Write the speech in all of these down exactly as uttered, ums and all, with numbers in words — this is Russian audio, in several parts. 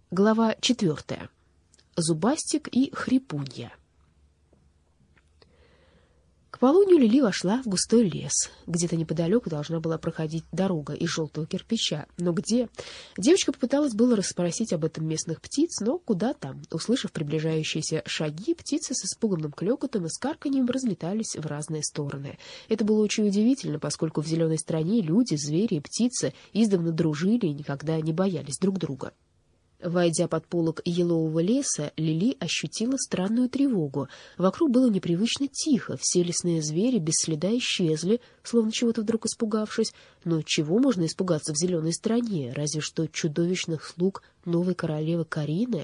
Глава четвертая. Зубастик и хрипунья. К полудню Лили вошла в густой лес. Где-то неподалеку должна была проходить дорога из желтого кирпича. Но где? Девочка попыталась было расспросить об этом местных птиц, но куда там? Услышав приближающиеся шаги, птицы с испуганным клёкотом и скарканьем разлетались в разные стороны. Это было очень удивительно, поскольку в зеленой стране люди, звери и птицы издавна дружили и никогда не боялись друг друга. Войдя под полог елового леса, Лили ощутила странную тревогу. Вокруг было непривычно тихо, все лесные звери без следа исчезли, словно чего-то вдруг испугавшись. Но чего можно испугаться в зеленой стране, разве что чудовищных слуг новой королевы Карины?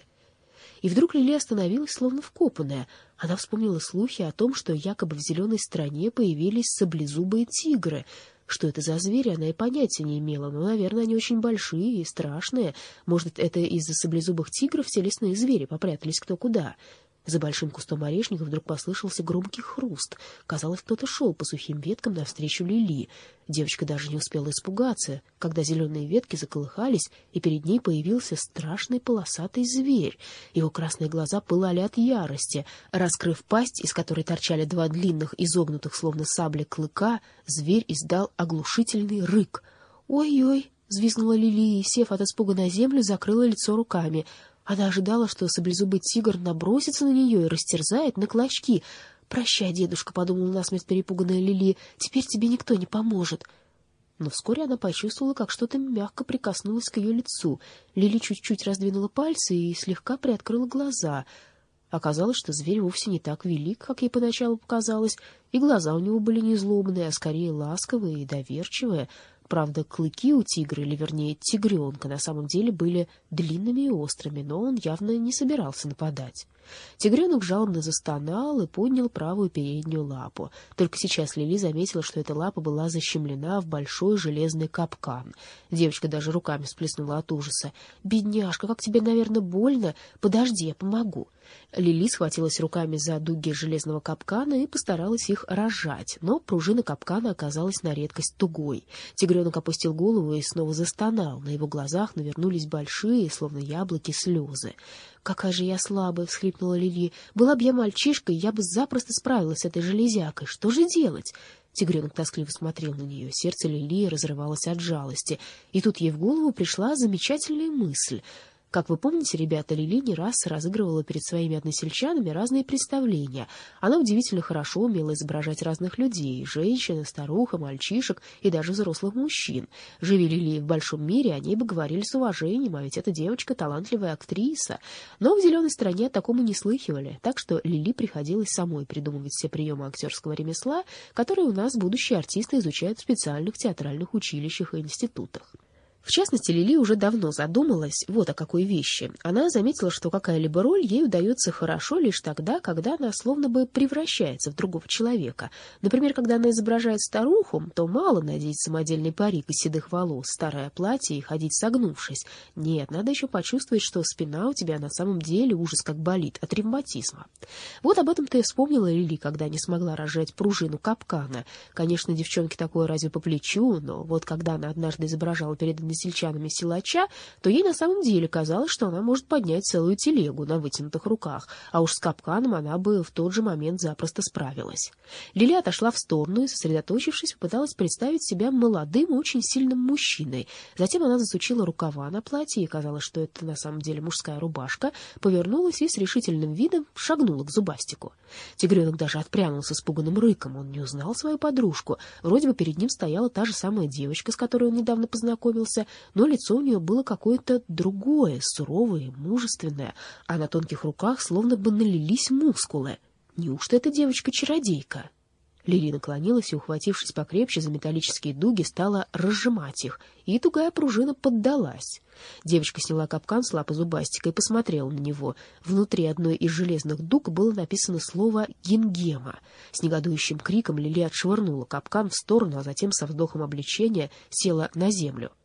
И вдруг Лили остановилась, словно вкопанная. Она вспомнила слухи о том, что якобы в зеленой стране появились саблезубые тигры. Что это за звери, она и понятия не имела, но, наверное, они очень большие и страшные. Может, это из-за саблезубых тигров все лесные звери попрятались кто куда. За большим кустом орешника вдруг послышался громкий хруст. Казалось, кто-то шел по сухим веткам навстречу Лили. Девочка даже не успела испугаться, когда зеленые ветки заколыхались, и перед ней появился страшный полосатый зверь. Его красные глаза пылали от ярости. Раскрыв пасть, из которой торчали два длинных, изогнутых, словно сабли, клыка, зверь издал оглушительный рык. «Ой-ой!» — взвизгнула Лили и, сев от испуга на землю, закрыла лицо руками. Она ожидала, что саблезубый тигр набросится на нее и растерзает на клочки. «Прощай, дедушка», — подумала насмерть перепуганная Лили, — «теперь тебе никто не поможет». Но вскоре она почувствовала, как что-то мягко прикоснулось к ее лицу. Лили чуть-чуть раздвинула пальцы и слегка приоткрыла глаза. Оказалось, что зверь вовсе не так велик, как ей поначалу показалось, и глаза у него были не злобные, а скорее ласковые и доверчивые. Правда, клыки у тигра, или вернее тигренка, на самом деле были длинными и острыми, но он явно не собирался нападать. Тигренок жалобно застонал и поднял правую переднюю лапу. Только сейчас Лили заметила, что эта лапа была защемлена в большой железный капкан. Девочка даже руками всплеснула от ужаса. «Бедняжка, как тебе, наверное, больно? Подожди, я помогу». Лили схватилась руками за дуги железного капкана и постаралась их разжать, но пружина капкана оказалась на редкость тугой. Тигренок опустил голову и снова застонал. На его глазах навернулись большие, словно яблоки, слезы. «Какая же я слабая!» — всхлипнула Лили. «Была бы я мальчишкой, я бы запросто справилась с этой железякой. Что же делать?» Тигренок тоскливо смотрел на нее. Сердце Лили разрывалось от жалости. И тут ей в голову пришла замечательная мысль. Как вы помните, ребята, Лили не раз разыгрывала перед своими односельчанами разные представления. Она удивительно хорошо умела изображать разных людей — женщин, старух, мальчишек и даже взрослых мужчин. Живи Лили в большом мире, они бы говорили с уважением, а ведь эта девочка — талантливая актриса. Но в зеленой стране такому не слыхивали, так что Лили приходилось самой придумывать все приемы актерского ремесла, которые у нас будущие артисты изучают в специальных театральных училищах и институтах. В частности, Лили уже давно задумалась вот о какой вещи. Она заметила, что какая-либо роль ей удается хорошо лишь тогда, когда она словно бы превращается в другого человека. Например, когда она изображает старуху, то мало надеть самодельный парик из седых волос, старое платье и ходить согнувшись. Нет, надо еще почувствовать, что спина у тебя на самом деле ужас как болит от ревматизма. Вот об этом-то и вспомнила Лили, когда не смогла разжать пружину капкана. Конечно, девчонке такое разве по плечу, но вот когда она однажды изображала перед сельчанами силача, то ей на самом деле казалось, что она может поднять целую телегу на вытянутых руках, а уж с капканом она бы в тот же момент запросто справилась. Лили отошла в сторону и, сосредоточившись, попыталась представить себя молодым и очень сильным мужчиной. Затем она засучила рукава на платье, и казалось, что это на самом деле мужская рубашка, повернулась и с решительным видом шагнула к зубастику. Тигренок даже отпрянул с испуганным рыком. Он не узнал свою подружку. Вроде бы перед ним стояла та же самая девочка, с которой он недавно познакомился, но лицо у нее было какое-то другое, суровое и мужественное, а на тонких руках словно бы налились мускулы. Неужто эта девочка-чародейка? Лили наклонилась и, ухватившись покрепче за металлические дуги, стала разжимать их, и тугая пружина поддалась. Девочка сняла капкан с лапы зубастика и посмотрела на него. Внутри одной из железных дуг было написано слово «Гингема». С негодующим криком Лили отшвырнула капкан в сторону, а затем со вздохом облегчения села на землю.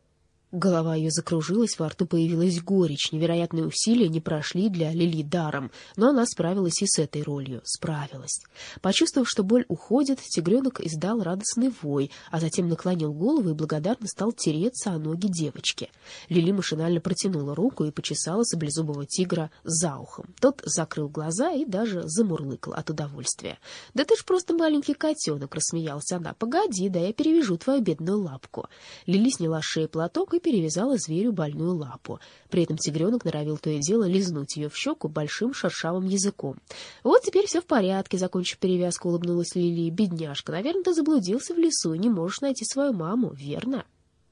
Голова ее закружилась, во рту появилась горечь. Невероятные усилия не прошли для Лили даром, но она справилась и с этой ролью. Справилась. Почувствовав, что боль уходит, тигренок издал радостный вой, а затем наклонил голову и благодарно стал тереться о ноги девочки. Лили машинально протянула руку и почесала саблезубого тигра за ухом. Тот закрыл глаза и даже замурлыкал от удовольствия. — Да ты ж просто маленький котенок, — рассмеялась она. — Погоди, да я перевяжу твою бедную лапку. Лили сняла с шеи платок и перевязала зверю больную лапу. При этом тигренок норовил то и дело лизнуть ее в щеку большим шершавым языком. — Вот теперь все в порядке, — закончив перевязку, улыбнулась Лили. — Бедняжка, наверное, ты заблудился в лесу и не можешь найти свою маму, верно?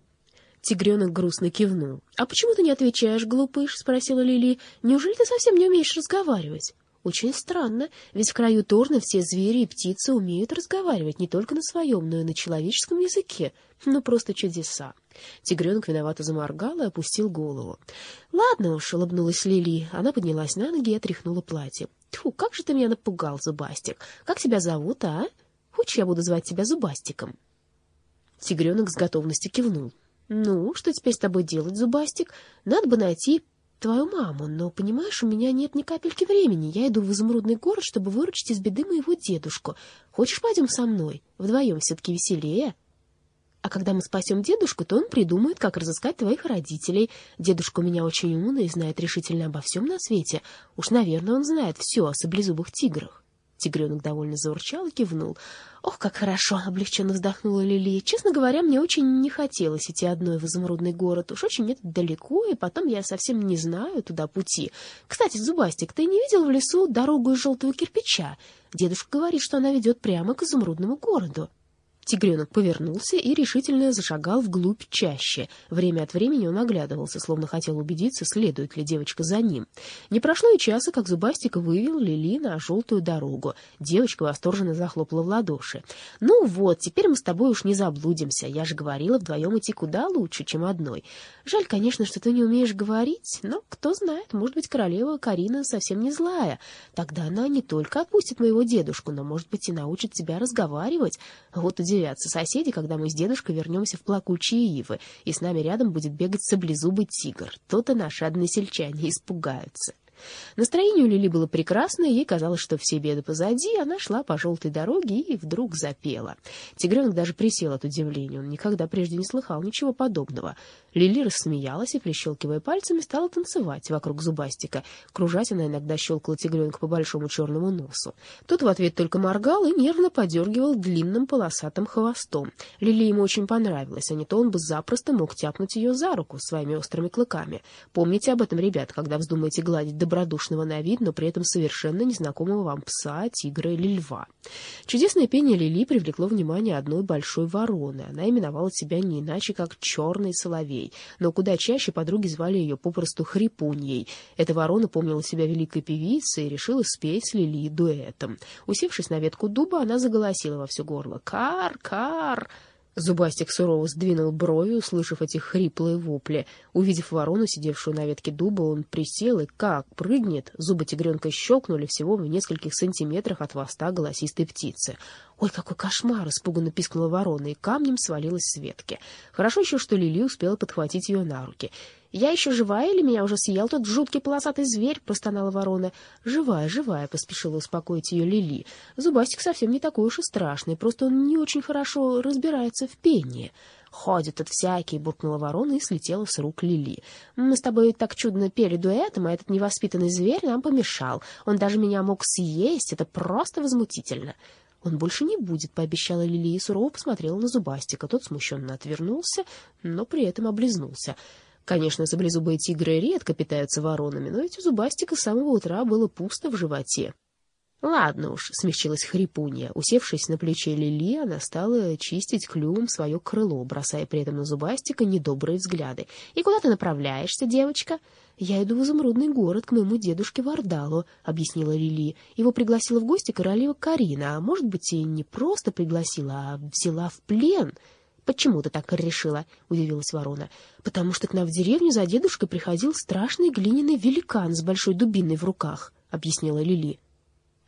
Тигренок грустно кивнул. — А почему ты не отвечаешь, глупыш? — спросила Лили. — Неужели ты совсем не умеешь разговаривать? — Очень странно, ведь в краю Торна все звери и птицы умеют разговаривать не только на своем, но и на человеческом языке. Ну, просто чудеса. Тигренок виновато заморгал и опустил голову. — Ладно уж, — улыбнулась Лили. Она поднялась на ноги и отряхнула платье. — Тьфу, как же ты меня напугал, Зубастик. Как тебя зовут, а? Хочешь, я буду звать тебя Зубастиком? Тигренок с готовностью кивнул. — Ну, что теперь с тобой делать, Зубастик? Надо бы найти твою маму, но, понимаешь, у меня нет ни капельки времени. Я иду в изумрудный город, чтобы выручить из беды моего дедушку. Хочешь, пойдем со мной? Вдвоем все-таки веселее. А когда мы спасем дедушку, то он придумает, как разыскать твоих родителей. Дедушка у меня очень умный и знает решительно обо всем на свете. Уж, наверное, он знает все о саблезубых тиграх. Тигренок довольно заурчал и кивнул. — Ох, как хорошо! — облегченно вздохнула Лили. — Честно говоря, мне очень не хотелось идти одной в изумрудный город. Уж очень это далеко, и потом я совсем не знаю туда пути. Кстати, Зубастик, ты не видел в лесу дорогу из желтого кирпича? Дедушка говорит, что она ведет прямо к изумрудному городу. Тигренок повернулся и решительно зашагал вглубь чаще. Время от времени он оглядывался, словно хотел убедиться, следует ли девочка за ним. Не прошло и часа, как Зубастик вывел Лили на желтую дорогу. Девочка восторженно захлопала в ладоши. — Ну вот, теперь мы с тобой уж не заблудимся. Я же говорила, вдвоем идти куда лучше, чем одной. Жаль, конечно, что ты не умеешь говорить, но кто знает, может быть, королева Карина совсем не злая. Тогда она не только отпустит моего дедушку, но, может быть, и научит тебя разговаривать. Вот удивительно. Соседи, когда мы с дедушкой вернемся в плакучие ивы, и с нами рядом будет бегать саблезубый тигр. То-то наши односельчане испугаются. Настроение у Лили было прекрасное, ей казалось, что все беды позади, она шла по желтой дороге и вдруг запела. Тигренок даже присел от удивления, он никогда прежде не слыхал ничего подобного. Лили рассмеялась и, прищелкивая пальцами, стала танцевать вокруг Зубастика. Кружась она иногда щелкала тигренка по большому черному носу. Тот в ответ только моргал и нервно подергивал длинным полосатым хвостом. Лили ему очень понравилось, а не то он бы запросто мог тяпнуть ее за руку своими острыми клыками. Помните об этом, ребят, когда вздумаете гладить добродушного на вид, но при этом совершенно незнакомого вам пса, тигра или льва. Чудесное пение Лили привлекло внимание одной большой вороны. Она именовала себя не иначе, как Черный Соловей, но куда чаще подруги звали ее попросту Хрипуньей. Эта ворона помнила себя великой певицей и решила спеть с Лили дуэтом. Усевшись на ветку дуба, она заголосила во все горло: «Кар, кар!» Зубастик сурово сдвинул брови, услышав эти хриплые вопли. Увидев ворону, сидевшую на ветке дуба, он присел и как прыгнет. Зубы тигренка щелкнули всего в нескольких сантиметрах от хвоста голосистой птицы. «Ой, какой кошмар!» — испуганно пискнула ворона и камнем свалилась с ветки. Хорошо еще, что Лили успела подхватить ее на руки. «Я еще живая или меня уже съел тот жуткий полосатый зверь?» — простонала ворона. «Живая, живая», — поспешила успокоить ее Лили. «Зубастик совсем не такой уж и страшный, просто он не очень хорошо разбирается в пении». «Ходит тут всякий», — буркнула ворона и слетела с рук Лили. «Мы с тобой так чудно пели дуэтом, а этот невоспитанный зверь нам помешал. Он даже меня мог съесть, это просто возмутительно». «Он больше не будет», — пообещала Лили и сурово посмотрела на Зубастика. Тот смущенно отвернулся, но при этом облизнулся. Конечно, саблезубые тигры редко питаются воронами, но ведь у Зубастика с самого утра было пусто в животе. «Ладно уж», — смягчилась Хрипунья. Усевшись на плече Лили, она стала чистить клювом свое крыло, бросая при этом на Зубастика недобрые взгляды. «И куда ты направляешься, девочка?» «Я иду в изумрудный город к моему дедушке Вардалу», — объяснила Лили. «Его пригласила в гости королева Карина, а может быть, и не просто пригласила, а взяла в плен». «Почему ты так решила?» — удивилась ворона. «Потому что к нам в деревню за дедушкой приходил страшный глиняный великан с большой дубиной в руках», — объяснила Лили.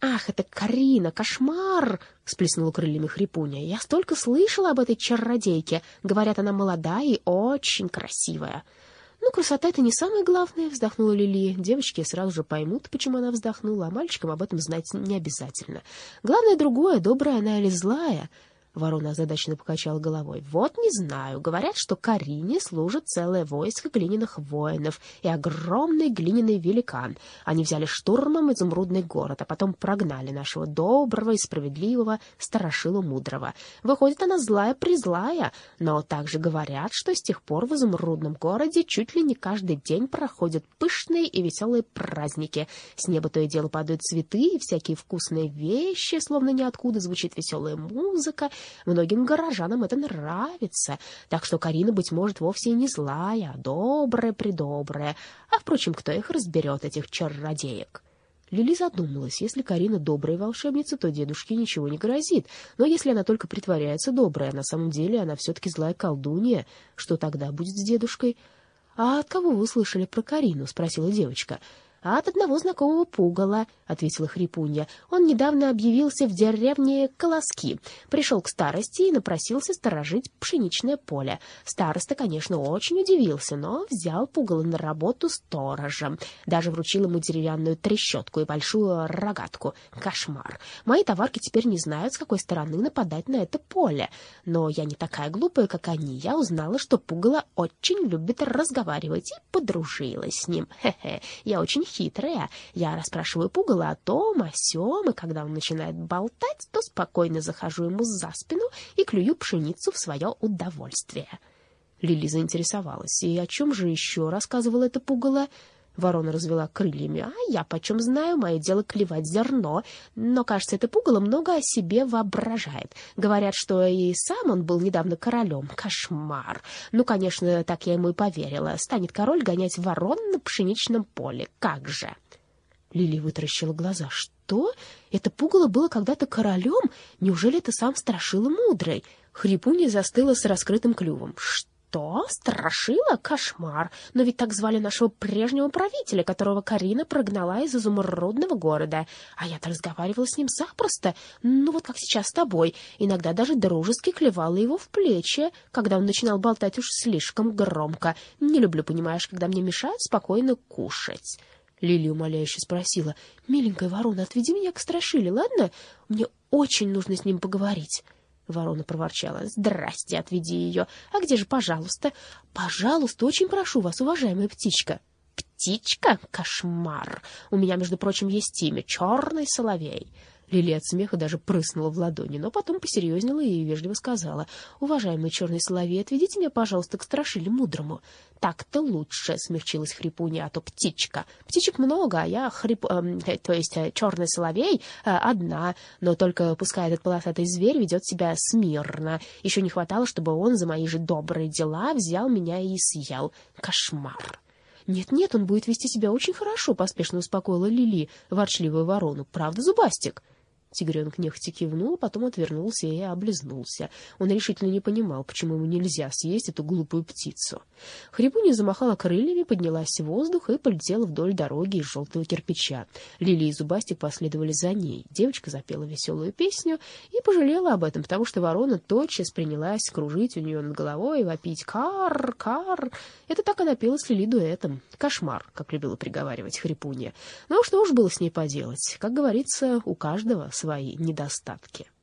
«Ах, это Карина, кошмар!» — сплеснула крыльями Хрипуня. «Я столько слышала об этой чародейке. Говорят, она молодая и очень красивая». «Ну, красота — это не самое главное», — вздохнула Лили. «Девочки сразу же поймут, почему она вздохнула, а мальчикам об этом знать не обязательно. Главное другое, добрая она или злая». Ворона озадаченно покачала головой. «Вот не знаю. Говорят, что Карине служит целое войско глиняных воинов и огромный глиняный великан. Они взяли штурмом изумрудный город, а потом прогнали нашего доброго и справедливого старошила мудрого. Выходит, она злая-призлая, но также говорят, что с тех пор в изумрудном городе чуть ли не каждый день проходят пышные и веселые праздники. С неба то и дело падают цветы и всякие вкусные вещи, словно ниоткуда звучит веселая музыка. Многим горожанам это нравится, так что Карина, быть может, вовсе и не злая, а добрая-предобрая. А, впрочем, кто их разберет, этих чародеек?» Лили задумалась. Если Карина добрая волшебница, то дедушке ничего не грозит. Но если она только притворяется доброй, а на самом деле она все-таки злая колдунья, что тогда будет с дедушкой? «А от кого вы слышали про Карину?» — спросила девочка. «А от одного знакомого пугала», — ответила Хрипунья. «Он недавно объявился в деревне Колоски, пришел к старости и напросился сторожить пшеничное поле. Староста, конечно, очень удивился, но взял пугала на работу сторожем. Даже вручил ему деревянную трещотку и большую рогатку. Кошмар! Мои товарки теперь не знают, с какой стороны нападать на это поле. Но я не такая глупая, как они. Я узнала, что пугало очень любит разговаривать, и подружилась с ним. Хе-хе, я очень хитрая. Я расспрашиваю пугала о том, о сём, и когда он начинает болтать, то спокойно захожу ему за спину и клюю пшеницу в свое удовольствие». Лили заинтересовалась. «И о чем же еще рассказывала это пугало?» Ворона развела крыльями. «А я почем знаю, мое дело клевать зерно. Но, кажется, это пугало много о себе воображает. Говорят, что и сам он был недавно королем. Кошмар! Ну, конечно, так я ему и поверила. Станет король гонять ворон на пшеничном поле. Как же!» Лили вытаращила глаза. «Что? Это пугало было когда-то королем? Неужели это сам Страшила Мудрый?» Хрипунья застыла с раскрытым клювом. «Что? «Что? Страшила? Кошмар! Но ведь так звали нашего прежнего правителя, которого Карина прогнала из изумрудного города. А я-то разговаривала с ним запросто, ну вот как сейчас с тобой. Иногда даже дружески клевала его в плечи, когда он начинал болтать уж слишком громко. Не люблю, понимаешь, когда мне мешают спокойно кушать». Лили умоляюще спросила. «Миленькая ворона, отведи меня к Страшиле, ладно? Мне очень нужно с ним поговорить». Ворона проворчала. «Здрасте, отведи ее. А где же, пожалуйста?» «Пожалуйста, очень прошу вас, уважаемая птичка». «Птичка? Кошмар! У меня, между прочим, есть имя — Черный Соловей». Лили от смеха даже прыснула в ладони, но потом посерьезнела и вежливо сказала: «Уважаемый Черный Соловей, отведите меня, пожалуйста, к Страшиле Мудрому». «Так-то лучше», — смягчилась Хрипунья, — «а то птичка. Птичек много, а я хрип... Э, то есть э, Черный Соловей э, одна, но только пускай этот полосатый зверь ведет себя смирно. Еще не хватало, чтобы он за мои же добрые дела взял меня и съел. Кошмар». «Нет-нет, он будет вести себя очень хорошо», — поспешно успокоила Лили ворчливую ворону. «Правда, Зубастик?» Тигренок нехотя кивнул, потом отвернулся и облизнулся. Он решительно не понимал, почему ему нельзя съесть эту глупую птицу. Хрипунья замахала крыльями, поднялась в воздух и полетела вдоль дороги из желтого кирпича. Лили и Зубастик последовали за ней. Девочка запела веселую песню и пожалела об этом, потому что ворона тотчас принялась кружить у нее над головой и вопить «Кар! Кар!». Это так она пела с Лили дуэтом. «Кошмар», как любила приговаривать Хрипунья. Но что уж было с ней поделать. Как говорится, у каждого свои недостатки.